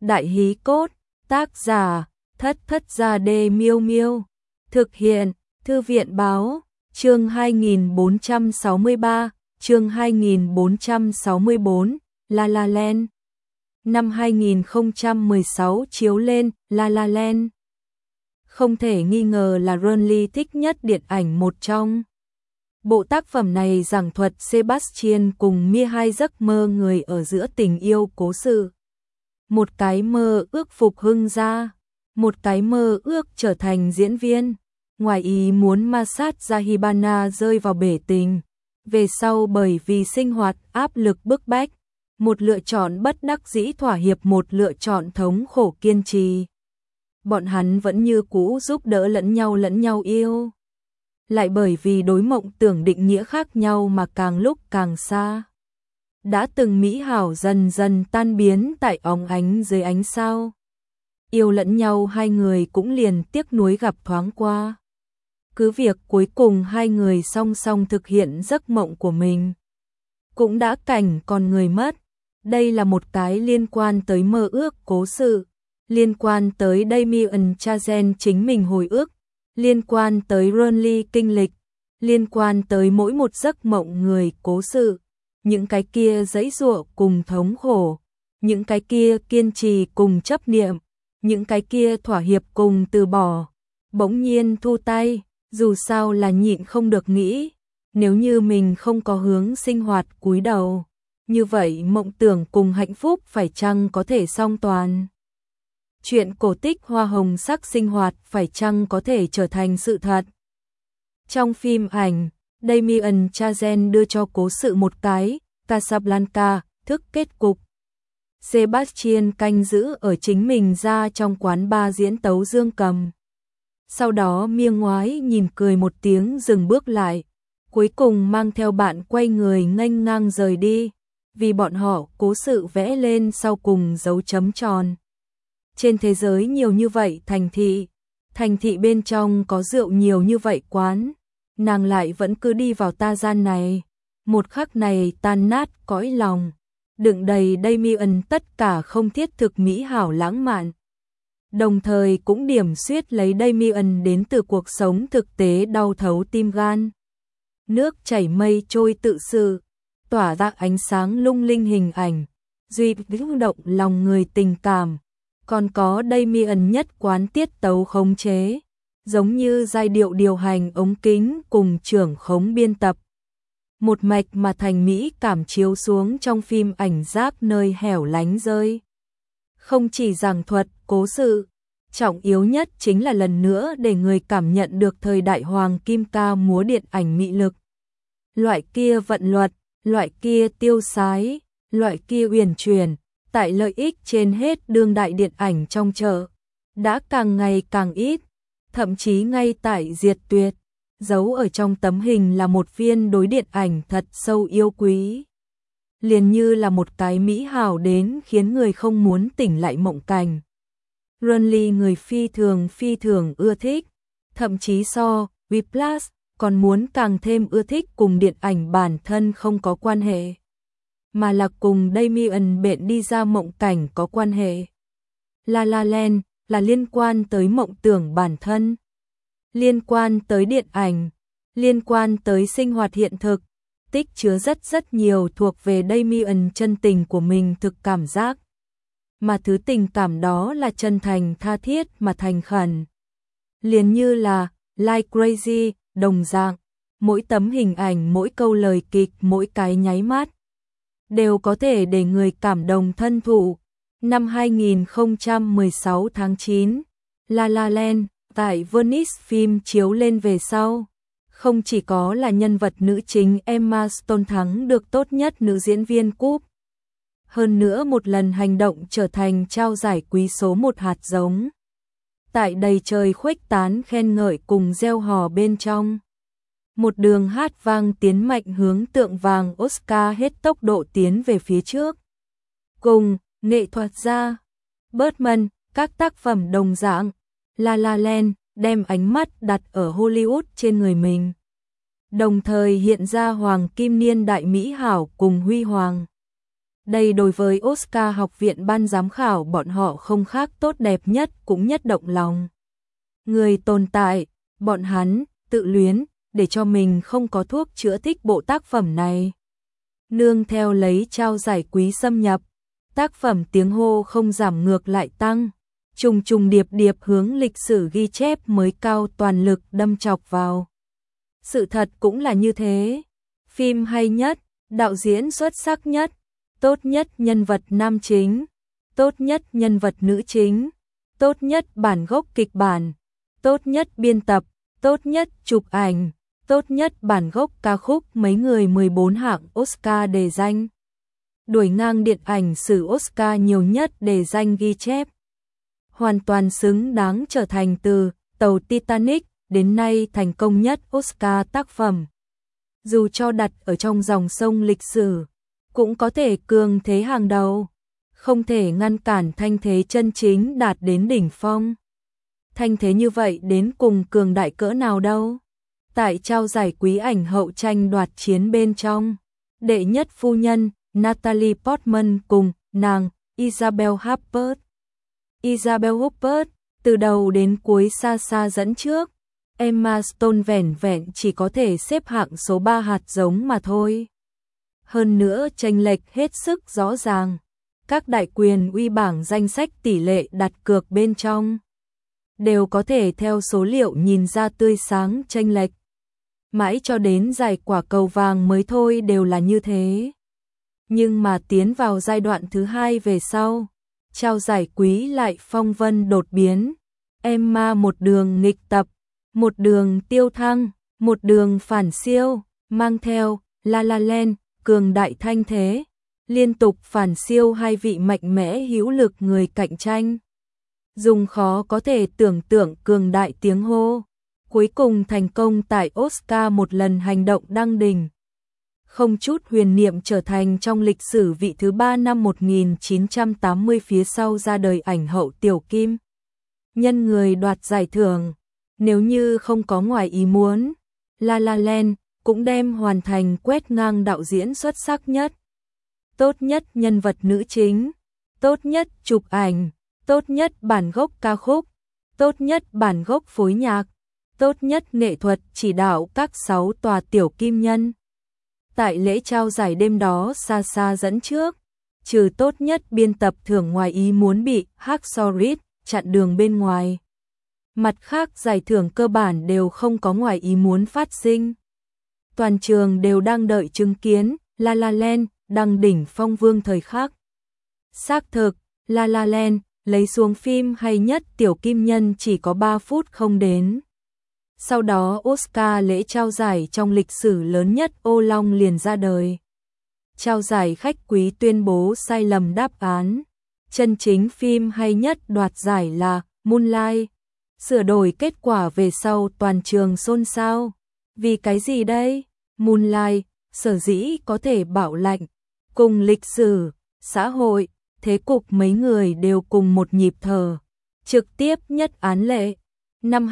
Đại hí cốt, tác giả, Thất Thất Gia Đê Miêu Miêu. Thực hiện, Thư viện Báo, chương 2463, chương 2464, La La Land. Năm 2016 chiếu lên, La La Land. Không thể nghi ngờ là Ronly thích nhất điện ảnh một trong. Bộ tác phẩm này giảng thuật Sebastian cùng Mia hai giấc mơ người ở giữa tình yêu cố sự. Một cái mơ ước phục hưng gia, một cái mơ ước trở thành diễn viên. Ngoài ý muốn Masat Zahibana rơi vào bể tình. Về sau bởi vì sinh hoạt áp lực bức bách, một lựa chọn bất đắc dĩ thỏa hiệp, một lựa chọn thống khổ kiên trì. Bọn hắn vẫn như cũ giúp đỡ lẫn nhau yêu. Lại bởi vì đối mộng tưởng định nghĩa khác nhau mà càng lúc càng xa. Đã từng mỹ hảo dần dần tan biến tại óng ánh dưới ánh sao. Yêu lẫn nhau hai người cũng liền tiếc nuối gặp thoáng qua. Cứ việc cuối cùng hai người song song thực hiện giấc mộng của mình. Cũng đã cảnh còn người mất. Đây là một cái liên quan tới mơ ước cố sự. Liên quan tới Damien Chazelle chính mình hồi ức. Liên quan tới Ronly kinh lịch. Liên quan tới mỗi một giấc mộng người cố sự. Những cái kia giãy giụa cùng thống khổ. Những cái kia kiên trì cùng chấp niệm. Những cái kia thỏa hiệp cùng từ bỏ. Bỗng nhiên thu tay. Dù sao là nhịn không được nghĩ. Nếu như mình không có hướng sinh hoạt cúi đầu. Như vậy mộng tưởng cùng hạnh phúc phải chăng có thể song toàn? Chuyện cổ tích hoa hồng sắc sinh hoạt phải chăng có thể trở thành sự thật? Trong phim ảnh, Damien Chazelle đưa cho cố sự một cái Casablanca thức kết cục. Sebastian canh giữ ở chính mình ra trong quán bar diễn tấu dương cầm. Sau đó Mia ngoái nhìn cười một tiếng dừng bước lại, cuối cùng mang theo bạn quay người nghênh ngang rời đi, vì bọn họ cố sự vẽ lên sau cùng dấu chấm tròn. Trên thế giới nhiều như vậy thành thị bên trong có rượu nhiều như vậy quán, nàng lại vẫn cứ đi vào ta gian này, một khắc này tan nát cõi lòng, đựng đầy Damien tất cả không thiết thực mỹ hảo lãng mạn. Đồng thời cũng điểm xuyết lấy Damien đến từ cuộc sống thực tế đau thấu tim gan. Nước chảy mây trôi tự sự, tỏa ra ánh sáng lung linh hình ảnh, duy động lòng người tình cảm. Còn có Damien nhất quán tiết tấu khống chế, giống như giai điệu điều hành ống kính cùng trưởng khống biên tập. Một mạch mà thành mỹ cảm chiếu xuống trong phim ảnh giáp nơi hẻo lánh rơi. Không chỉ giảng thuật cố sự, trọng yếu nhất chính là lần nữa để người cảm nhận được thời đại hoàng kim ca múa điện ảnh mị lực. Loại kia vận luật, loại kia tiêu sái, loại kia uyển chuyển, tại lợi ích trên hết đương đại điện ảnh trong chợ, đã càng ngày càng ít, thậm chí ngay tại diệt tuyệt, giấu ở trong tấm hình là một viên đối điện ảnh thật sâu yêu quý. Liền như là một cái mỹ hảo đến khiến người không muốn tỉnh lại mộng cảnh. Ronly người phi thường ưa thích, thậm chí so Whiplash còn muốn càng thêm ưa thích cùng điện ảnh bản thân không có quan hệ, mà là cùng Damien bệnh đi ra mộng cảnh có quan hệ. La La Land là liên quan tới mộng tưởng bản thân, liên quan tới điện ảnh, liên quan tới sinh hoạt hiện thực, tích chứa rất nhiều thuộc về Damien chân tình của mình thực cảm giác. Mà thứ tình cảm đó là chân thành tha thiết mà thành khẩn. Liền như là Like Crazy, đồng dạng, mỗi tấm hình ảnh, mỗi câu lời kịch, mỗi cái nháy mắt đều có thể để người cảm động thân thụ. Năm 2016 tháng 9, La La Land tại Venice phim chiếu lên về sau, không chỉ có là nhân vật nữ chính Emma Stone thắng được tốt nhất nữ diễn viên cúp, hơn nữa một lần hành động trở thành trao giải quý số 1 hạt giống. Tại đầy trời khuếch tán khen ngợi cùng reo hò bên trong. Một đường hát vang tiến mạnh hướng tượng vàng Oscar hết tốc độ tiến về phía trước. Cùng nghệ thuật gia Birdman, các tác phẩm đồng dạng, La La Land đem ánh mắt đặt ở Hollywood trên người mình. Đồng thời hiện ra hoàng kim niên đại mỹ hảo cùng huy hoàng. Đây đối với Oscar học viện ban giám khảo bọn họ không khác tốt đẹp nhất cũng nhất động lòng. Người tồn tại, bọn hắn, tự luyến, để cho mình không có thuốc chữa thích bộ tác phẩm này. Nương theo lấy trao giải quý xâm nhập, tác phẩm tiếng hô không giảm ngược lại tăng, trùng trùng điệp điệp hướng lịch sử ghi chép mới cao toàn lực đâm chọc vào. Sự thật cũng là như thế. Phim hay nhất, đạo diễn xuất sắc nhất, tốt nhất nhân vật nam chính, tốt nhất nhân vật nữ chính, tốt nhất bản gốc kịch bản, tốt nhất biên tập, tốt nhất chụp ảnh, tốt nhất bản gốc ca khúc, mấy người 14 hạng Oscar đề danh. Đuổi ngang điện ảnh sử Oscar nhiều nhất đề danh ghi chép. Hoàn toàn xứng đáng trở thành từ tàu Titanic đến nay thành công nhất Oscar tác phẩm. Dù cho đặt ở trong dòng sông lịch sử, cũng có thể cường thế hàng đầu, không thể ngăn cản thanh thế chân chính đạt đến đỉnh phong. Thanh thế như vậy đến cùng cường đại cỡ nào đâu. Tại trao giải quý ảnh hậu tranh đoạt chiến bên trong, đệ nhất phu nhân Natalie Portman cùng nàng Isabel Huppert. Isabel Huppert từ đầu đến cuối xa xa dẫn trước, Emma Stone vẻn vẹn chỉ có thể xếp hạng số 3 hạt giống mà thôi. Hơn nữa chênh lệch hết sức rõ ràng, các đại quyền uy bảng danh sách tỷ lệ đặt cược bên trong đều có thể theo số liệu nhìn ra tươi sáng chênh lệch. Mãi cho đến giải quả cầu vàng mới thôi đều là như thế. Nhưng mà tiến vào giai đoạn thứ hai về sau, trao giải quý lại phong vân đột biến. Emma một đường nghịch tập, một đường tiêu thăng, một đường phản siêu, mang theo La La Land, cường đại thanh thế, liên tục phản siêu hai vị mạnh mẽ hữu lực người cạnh tranh. Dùng khó có thể tưởng tượng cường đại tiếng hô, cuối cùng thành công tại Oscar một lần hành động đăng đỉnh. Không chút huyền niệm trở thành trong lịch sử vị thứ 3 năm 1980 phía sau ra đời ảnh hậu Tiểu Kim. Nhân người đoạt giải thưởng, nếu như không có ngoài ý muốn, La La Land cũng đem hoàn thành quét ngang đạo diễn xuất sắc nhất, tốt nhất nhân vật nữ chính, tốt nhất chụp ảnh, tốt nhất bản gốc ca khúc, tốt nhất bản gốc phối nhạc, tốt nhất nghệ thuật chỉ đạo các 6 tòa tiểu kim nhân. Tại lễ trao giải đêm đó xa xa dẫn trước, trừ tốt nhất biên tập thưởng ngoài ý muốn bị Hacksaw Ridge chặn đường bên ngoài. Mặt khác giải thưởng cơ bản đều không có ngoài ý muốn phát sinh. Toàn trường đều đang đợi chứng kiến La La Land đăng đỉnh phong vương thời khắc. Xác thực, La La Land lấy xuống phim hay nhất tiểu kim nhân chỉ có 3 phút không đến. Sau đó Oscar lễ trao giải trong lịch sử lớn nhất ô long liền ra đời. Trao giải khách quý tuyên bố sai lầm đáp án. Chân chính phim hay nhất đoạt giải là Moonlight. Sửa đổi kết quả về sau toàn trường xôn xao. Vì cái gì đây? Moonlight sở dĩ có thể bảo lạnh, cùng lịch sử, xã hội, thế cục mấy người đều cùng một nhịp thở. Trực tiếp nhất án lệ. Năm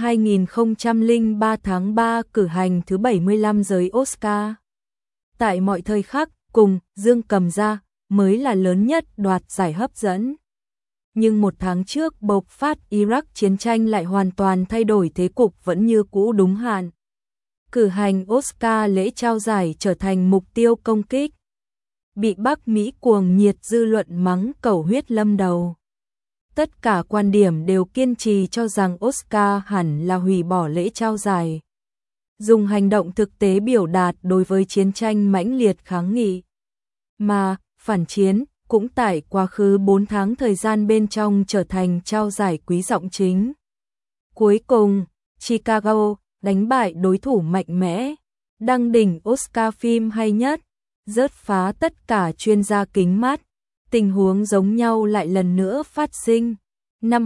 2003 tháng 3 cử hành thứ 75 giới Oscar. Tại mọi thời khắc, cùng Dương Cầm Ra mới là lớn nhất đoạt giải hấp dẫn. Nhưng một tháng trước bộc phát Iraq chiến tranh lại hoàn toàn thay đổi thế cục vẫn như cũ đúng hạn. Cử hành Oscar lễ trao giải trở thành mục tiêu công kích. Bị Bắc Mỹ cuồng nhiệt dư luận mắng cầu huyết lâm đầu. Tất cả quan điểm đều kiên trì cho rằng Oscar hẳn là hủy bỏ lễ trao giải. Dùng hành động thực tế biểu đạt đối với chiến tranh mãnh liệt kháng nghị. Mà, phản chiến, cũng tại quá khứ 4 tháng thời gian bên trong trở thành trao giải quý giọng chính. Cuối cùng, Chicago đánh bại đối thủ mạnh mẽ, đăng đỉnh Oscar phim hay nhất, rớt phá tất cả chuyên gia kính mắt. Tình huống giống nhau lại lần nữa phát sinh. Năm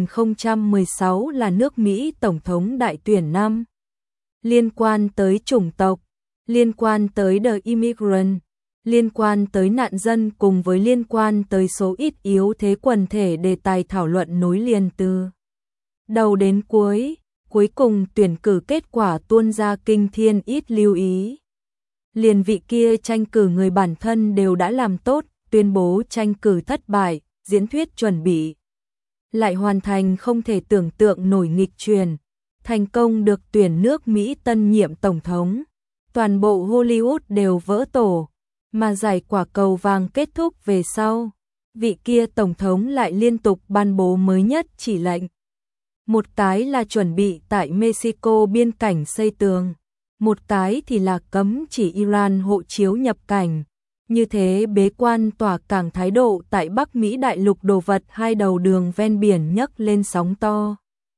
2016 là nước Mỹ Tổng thống đại tuyển năm. Liên quan tới chủng tộc, liên quan tới The Immigrant, liên quan tới nạn dân cùng với liên quan tới số ít yếu thế quần thể đề tài thảo luận nối liền từ đầu đến cuối. Cuối cùng tuyển cử kết quả tuôn ra kinh thiên ít lưu ý. Liền vị kia tranh cử người bản thân đều đã làm tốt, tuyên bố tranh cử thất bại, diễn thuyết chuẩn bị lại hoàn thành không thể tưởng tượng nổi nghịch truyền, thành công được tuyển nước Mỹ tân nhiệm tổng thống. Toàn bộ Hollywood đều vỡ tổ, mà giải quả cầu vàng kết thúc về sau. Vị kia tổng thống lại liên tục ban bố mới nhất chỉ lệnh. Một cái là chuẩn bị tại Mexico biên cảnh xây tường, một cái thì là cấm chỉ Iran hộ chiếu nhập cảnh. Như thế bế quan tỏa cảng thái độ tại Bắc Mỹ đại lục đồ vật hai đầu đường ven biển nhấc lên sóng to.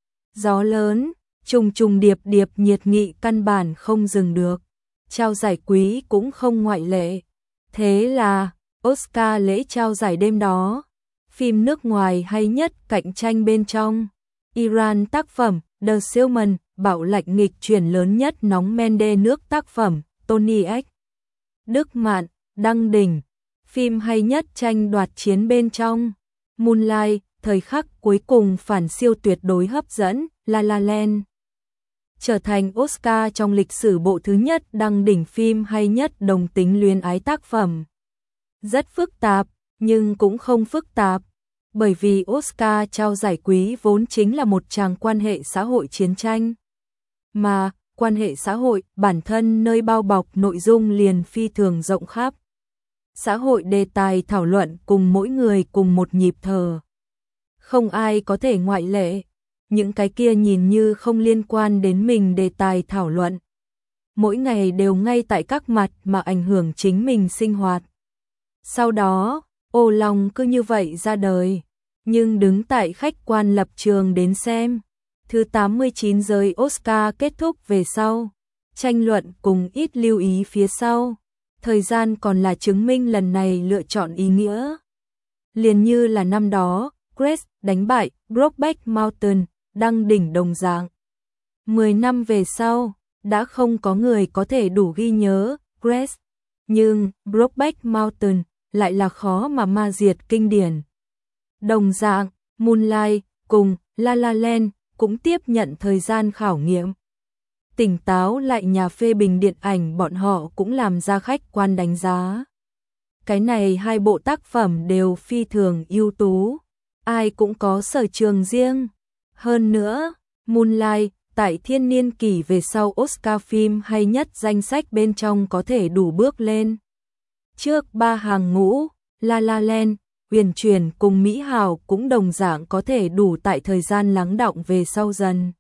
Gió lớn, trùng trùng điệp điệp nhiệt nghị căn bản không dừng được. Trao giải quý cũng không ngoại lệ. Thế là, Oscar lễ trao giải đêm đó, phim nước ngoài hay nhất cạnh tranh bên trong. Iran tác phẩm, The Salmon, bạo lệnh nghịch chuyển lớn nhất nóng Mende nước tác phẩm, Tony X. Đức Mạn, đăng đỉnh. Phim hay nhất tranh đoạt chiến bên trong. Moonlight, thời khắc cuối cùng phản siêu tuyệt đối hấp dẫn, La La Land. Trở thành Oscar trong lịch sử bộ thứ nhất đăng đỉnh phim hay nhất đồng tính luyến ái tác phẩm. Rất phức tạp, nhưng cũng không phức tạp, bởi vì Oscar trao giải quý vốn chính là một tràng quan hệ xã hội chiến tranh. Mà, quan hệ xã hội bản thân nơi bao bọc nội dung liền phi thường rộng khắp. Xã hội đề tài thảo luận cùng mỗi người cùng một nhịp thở. Không ai có thể ngoại lệ. Những cái kia nhìn như không liên quan đến mình đề tài thảo luận. Mỗi ngày đều ngay tại các mặt mà ảnh hưởng chính mình sinh hoạt. Sau đó, Ô Long cứ như vậy ra đời. Nhưng đứng tại khách quan lập trường đến xem. Thứ 89 giới Oscar kết thúc về sau. Tranh luận cùng ít lưu ý phía sau. Thời gian còn là chứng minh lần này lựa chọn ý nghĩa. Liền như là năm đó, Grace đánh bại Brokeback Mountain, đăng đỉnh đồng dạng. 10 năm về sau, đã không có người có thể đủ ghi nhớ Grace, nhưng Brokeback Mountain lại là khó mà ma diệt kinh điển. Đồng dạng, Moonlight cùng La La Land cũng tiếp nhận thời gian khảo nghiệm. Tỉnh táo lại nhà phê bình điện ảnh bọn họ cũng làm ra khách quan đánh giá. Cái này hai bộ tác phẩm đều phi thường ưu tú, ai cũng có sở trường riêng. Hơn nữa, Moonlight tại thiên niên kỷ về sau Oscar phim hay nhất danh sách bên trong có thể đủ bước lên. Trước ba hàng ngũ, La La Land, Huyền Chuyển cùng Mỹ Hào cũng đồng dạng có thể đủ tại thời gian lắng đọng về sau dần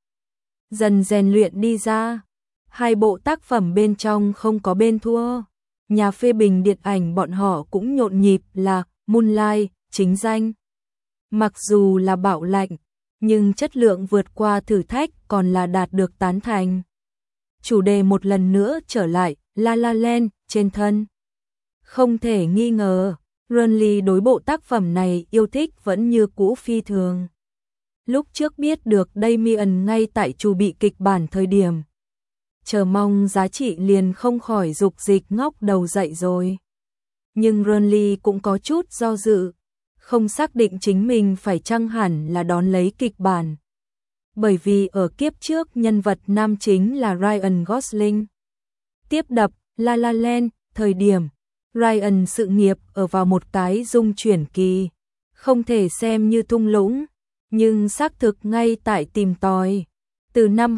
rèn luyện đi ra. Hai bộ tác phẩm bên trong không có bên thua. Nhà phê bình điện ảnh bọn họ cũng nhộn nhịp là Moonlight, chính danh. Mặc dù là bạo lệnh, nhưng chất lượng vượt qua thử thách còn là đạt được tán thành. Chủ đề một lần nữa trở lại, La La Land, trên thân. Không thể nghi ngờ, Ronly đối bộ tác phẩm này yêu thích vẫn như cũ phi thường. Lúc trước biết được Damien ngay tại chủ bị kịch bản thời điểm. Chờ mong giá trị liền không khỏi dục dịch ngóc đầu dậy rồi. Nhưng Ronly cũng có chút do dự, không xác định chính mình phải chăng hẳn là đón lấy kịch bản. Bởi vì ở kiếp trước nhân vật nam chính là Ryan Gosling. Tiếp đập La La Land, thời điểm Ryan sự nghiệp ở vào một cái dung chuyển kỳ, không thể xem như thung lũng, nhưng xác thực ngay tại tìm tòi. Từ năm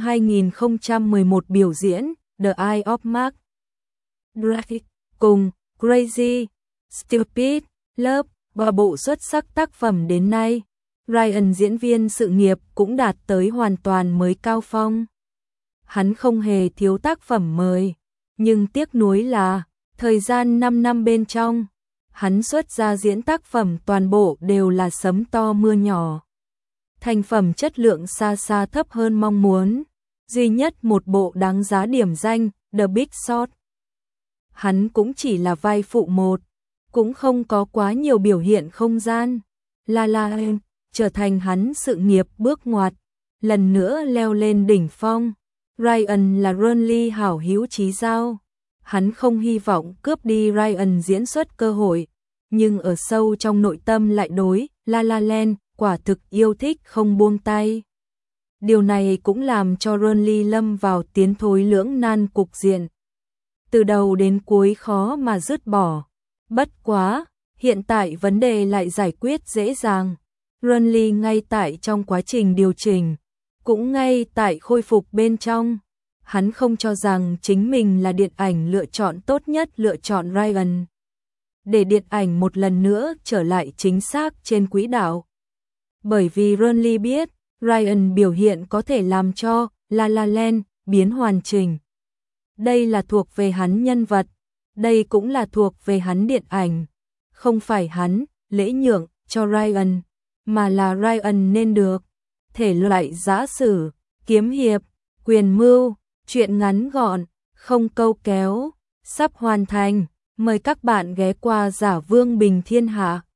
2011 biểu diễn The Eye of Mark Drake cùng Crazy, Stupid, Love và bộ xuất sắc tác phẩm đến nay, Ryan diễn viên sự nghiệp cũng đạt tới hoàn toàn mới cao phong. Hắn không hề thiếu tác phẩm mời, nhưng tiếc nuối là thời gian 5 năm bên trong, hắn xuất ra diễn tác phẩm toàn bộ đều là sấm to mưa nhỏ. Thành phẩm chất lượng xa xa thấp hơn mong muốn, duy nhất một bộ đáng giá điểm danh, The Big Short. Hắn cũng chỉ là vai phụ một, cũng không có quá nhiều biểu hiện không gian. La La Land trở thành hắn sự nghiệp bước ngoặt, lần nữa leo lên đỉnh phong. Ryan là Ronly hảo hữu chí giao. Hắn không hy vọng cướp đi Ryan diễn xuất cơ hội, nhưng ở sâu trong nội tâm lại đối La La Land quả thực yêu thích không buông tay. Điều này cũng làm cho Ronly lâm vào tiến thối lưỡng nan cục diện. Từ đầu đến cuối khó mà dứt bỏ. Bất quá, Hiện tại vấn đề lại giải quyết dễ dàng. Renly ngay tại trong quá trình điều chỉnh, cũng ngay tại khôi phục bên trong. Hắn không cho rằng chính mình là điện ảnh lựa chọn tốt nhất, lựa chọn Ryan để điện ảnh một lần nữa trở lại chính xác trên quỹ đạo. Bởi vì Renly biết, Ryan biểu hiện có thể làm cho La La Land biến hoàn chỉnh. Đây là thuộc về hắn nhân vật, đây cũng là thuộc về hắn điện ảnh. Không phải hắn lễ nhượng cho Ryan, mà là Ryan nên được. Thể loại giã sử, kiếm hiệp, quyền mưu, truyện ngắn gọn, không câu kéo, sắp hoàn thành. Mời các bạn ghé qua Giả Vương Bình Thiên Hạ.